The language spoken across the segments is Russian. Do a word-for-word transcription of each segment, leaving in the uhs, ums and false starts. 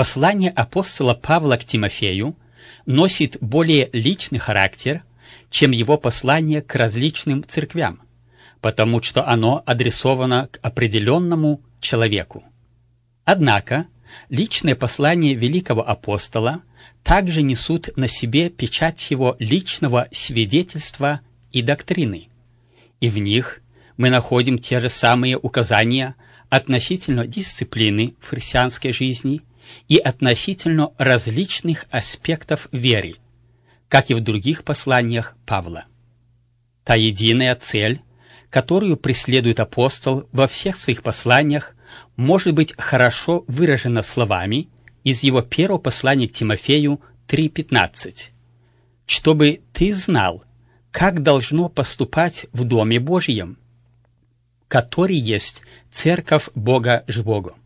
послание апостола Павла к Тимофею носит более личный характер, чем его послание к различным церквям, потому что оно адресовано к определенному человеку. Однако, личные послания великого апостола также несут на себе печать его личного свидетельства и доктрины, и в них мы находим те же самые указания относительно дисциплины в христианской жизни и относительно различных аспектов веры, как и в других посланиях Павла. Та единая цель, которую преследует апостол во всех своих посланиях, может быть хорошо выражена словами из его первого послания к Тимофею три пятнадцать. «Чтобы ты знал, как должно поступать в Доме Божьем, который есть Церковь Бога Живого».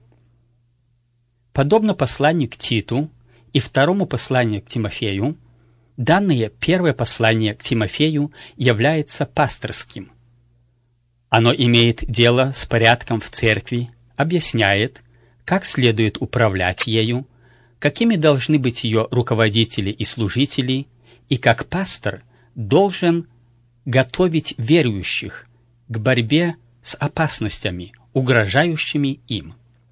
Подобно посланию к Титу и второму посланию к Тимофею, данное первое послание к Тимофею является пасторским. Оно имеет дело с порядком в церкви, объясняет, как следует управлять ею, какими должны быть ее руководители и служители, и как пастор должен готовить верующих к борьбе с опасностями, угрожающими им.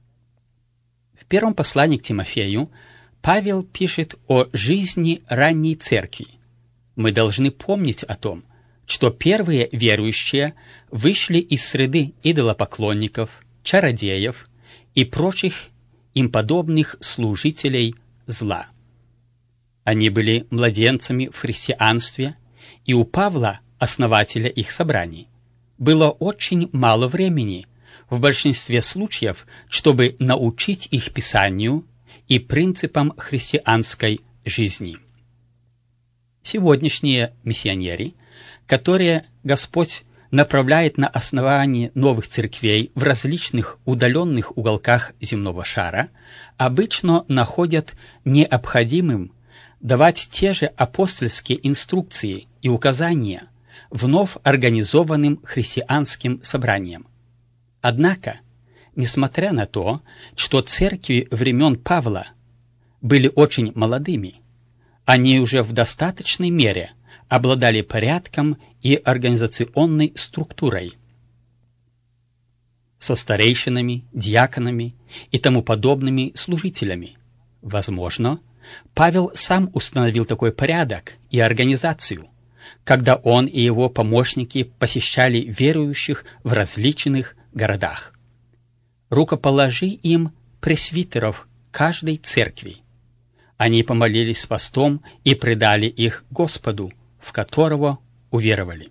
В первом послании к Тимофею Павел пишет о жизни ранней церкви. Мы должны помнить о том, что первые верующие вышли из среды идолопоклонников, чародеев и прочих им подобных служителей зла. Они были младенцами в христианстве, и у Павла, основателя их собраний, было очень мало времени, в большинстве случаев, чтобы научить их Писанию и принципам христианской жизни. Сегодняшние миссионеры, которые Господь направляет на основание новых церквей в различных удаленных уголках земного шара, обычно находят необходимым давать те же апостольские инструкции и указания вновь организованным христианским собраниям. Однако, несмотря на то, что церкви времен Павла были очень молодыми, они уже в достаточной мере обладали порядком и организационной структурой, со старейшинами, диаконами и тому подобными служителями. Возможно, Павел сам установил такой порядок и организацию, когда он и его помощники посещали верующих в различных городах. Рукоположи им пресвитеров каждой церкви. Они помолились постом и предали их Господу, в которого уверовали.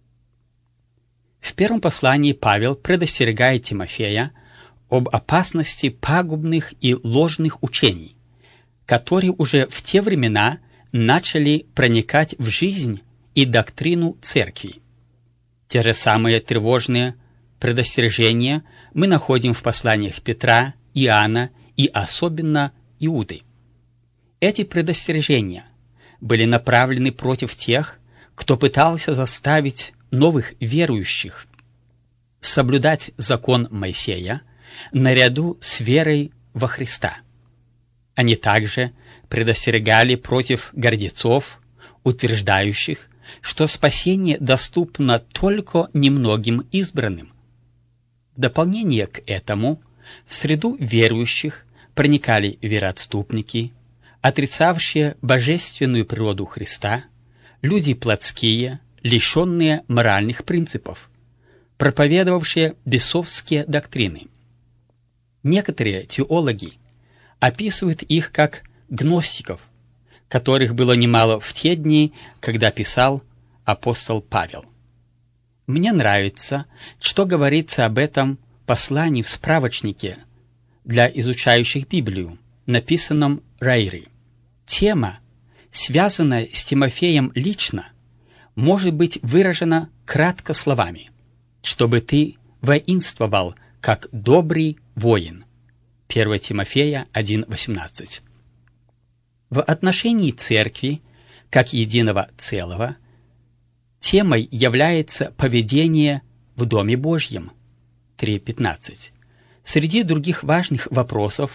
В первом послании Павел предостерегает Тимофея об опасности пагубных и ложных учений, которые уже в те времена начали проникать в жизнь и доктрину церкви. Те же самые тревожные предостережения мы находим в посланиях Петра, Иоанна и особенно Иуды. Эти предостережения были направлены против тех, кто пытался заставить новых верующих соблюдать закон Моисея наряду с верой во Христа. Они также предостерегали против гордецов, утверждающих, что спасение доступно только немногим избранным. В дополнение к этому в среду верующих проникали вероотступники, отрицавшие божественную природу Христа, люди плотские, лишенные моральных принципов, проповедовавшие бесовские доктрины. Некоторые теологи описывают их как гностиков, которых было немало в те дни, когда писал апостол Павел. Мне нравится, что говорится об этом послании в справочнике для изучающих Библию, написанном Райри. Тема, связанная с Тимофеем лично, может быть выражена кратко словами: «Чтобы ты воинствовал, как добрый воин». первое Тимофея один восемнадцать. В отношении церкви, как единого целого, темой является поведение в Доме Божьем три пятнадцать. Среди других важных вопросов,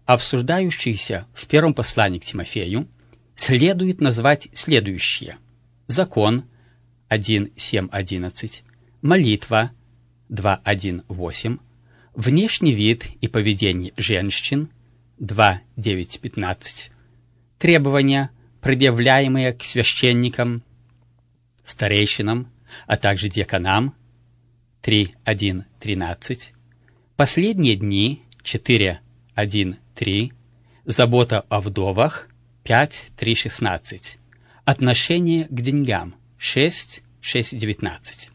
обсуждающиеся в первом послании к Тимофею, следует назвать следующие: закон один семь одиннадцать, молитва два один восемь, внешний вид и поведение женщин два девять пятнадцать, требования, предъявляемые к священникам, старейшинам, а также диаконам три один тринадцать, последние дни четыре один три, забота о вдовах пять три шестнадцать, отношение к деньгам шесть шесть девятнадцать.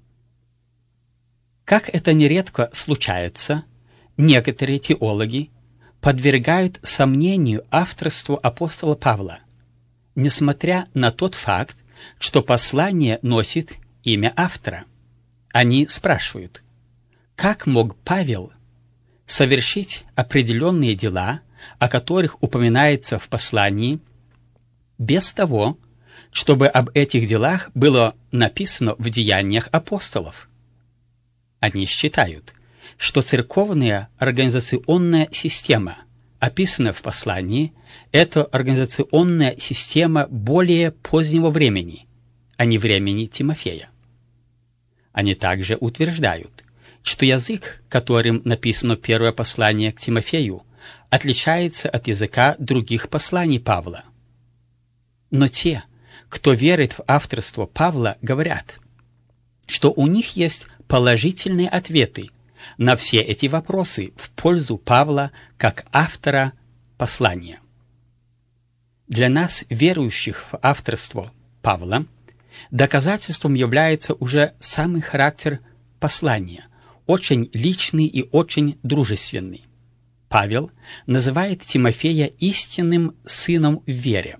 Как это нередко случается, некоторые теологи подвергают сомнению авторство апостола Павла, несмотря на тот факт, что послание носит имя автора. Они спрашивают, как мог Павел совершить определенные дела, о которых упоминается в послании, без того, чтобы об этих делах было написано в деяниях апостолов? Они считают, что церковная организационная система, описанная в послании, это организационная система более позднего времени, а не времени Тимофея. Они также утверждают, что язык, которым написано первое послание к Тимофею, отличается от языка других посланий Павла. Но те, кто верит в авторство Павла, говорят, что у них есть положительные ответы на все эти вопросы в пользу Павла как автора послания. Для нас, верующих в авторство Павла, доказательством является уже самый характер послания, очень личный и очень дружественный. Павел называет Тимофея истинным сыном в вере.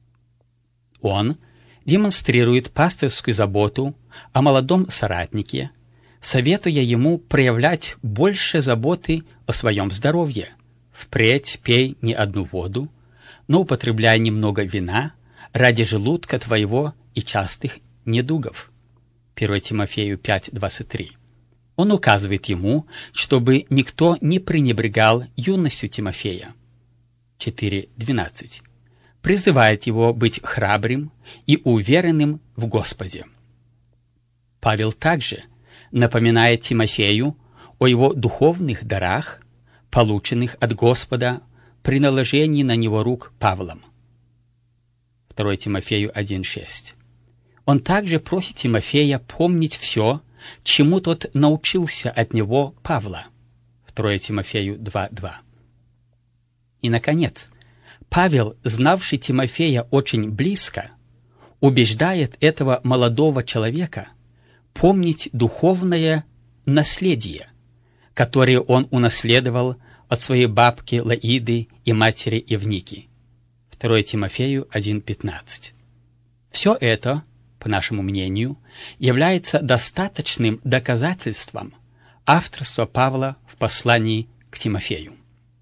Он демонстрирует пастырскую заботу о молодом соратнике, советуя ему проявлять больше заботы о своем здоровье. Впредь пей не одну воду, но употребляй немного вина ради желудка твоего и частых недугов. первое Тимофею пять двадцать три. Он указывает ему, чтобы никто не пренебрегал юностью Тимофея. четыре двенадцать. Призывает его быть храбрым и уверенным в Господе. Павел также напоминает Тимофею о его духовных дарах, полученных от Господа при наложении на него рук Павлом. второе Тимофею один шесть. Он также просит Тимофея помнить все, чему тот научился от него Павла. второе Тимофею два два. И, наконец, Павел, знавший Тимофея очень близко, убеждает этого молодого человека помнить духовное наследие, которое он унаследовал от своей бабки Лаиды и матери Евники. второе Тимофею один пятнадцать. Все это, по нашему мнению, является достаточным доказательством авторства Павла в послании к Тимофею.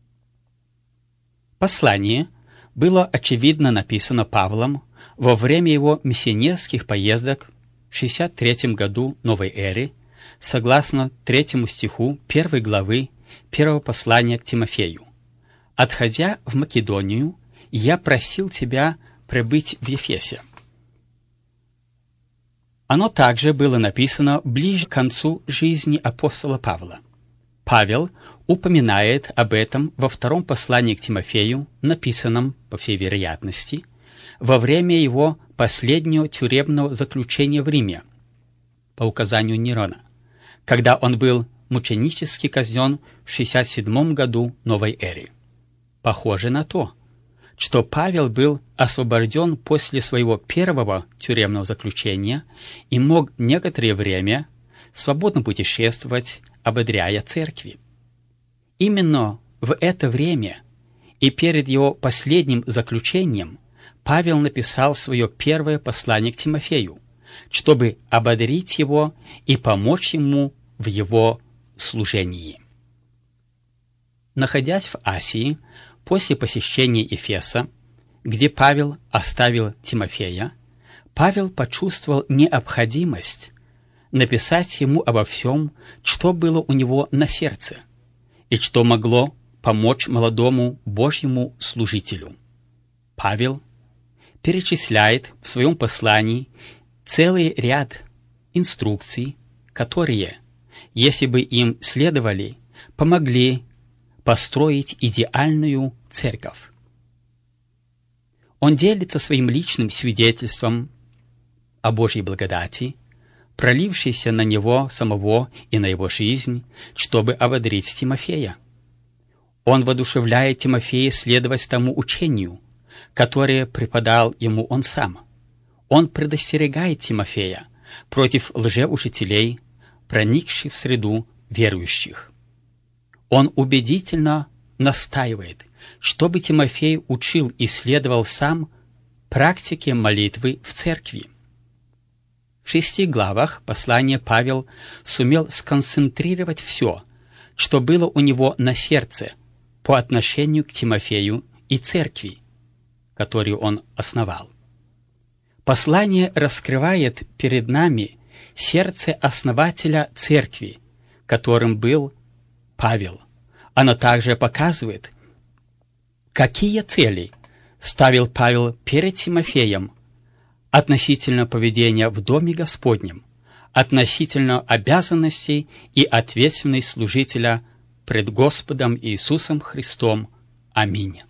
Послание было очевидно написано Павлом во время его миссионерских поездок в шестьдесят третьем году новой эры, согласно третьему стиху первой главы первого послания к Тимофею. «Отходя в Македонию, я просил тебя пребыть в Ефесе». Оно также было написано ближе к концу жизни апостола Павла. Павел упоминает об этом во втором послании к Тимофею, написанном, по всей вероятности, во время его последнего тюремного заключения в Риме, по указанию Нерона, когда он был мученически казнен в шестьдесят седьмом году новой эры. Похоже на то, что Павел был освобожден после своего первого тюремного заключения и мог некоторое время свободно путешествовать, ободряя церкви. Именно в это время и перед его последним заключением Павел написал свое первое послание к Тимофею, чтобы ободрить его и помочь ему в его служении. Находясь в Асии, после посещения Ефеса, где Павел оставил Тимофея, Павел почувствовал необходимость написать ему обо всем, что было у него на сердце, и что могло помочь молодому Божьему служителю. Павел перечисляет в своем послании целый ряд инструкций, которые, если бы им следовали, помогли построить идеальную церковь. Он делится своим личным свидетельством о Божьей благодати, пролившейся на него самого и на его жизнь, чтобы ободрить Тимофея. Он воодушевляет Тимофея следовать тому учению, которое преподал ему он сам. Он предостерегает Тимофея против лжеучителей, проникших в среду верующих. Он убедительно настаивает, чтобы Тимофей учил и следовал сам практике молитвы в церкви. В шести главах послания Павел сумел сконцентрировать все, что было у него на сердце по отношению к Тимофею и церкви, которую он основал. Послание раскрывает перед нами сердце основателя церкви, которым был Павел. Оно также показывает, какие цели ставил Павел перед Тимофеем относительно поведения в Доме Господнем, относительно обязанностей и ответственности служителя пред Господом Иисусом Христом. Аминь.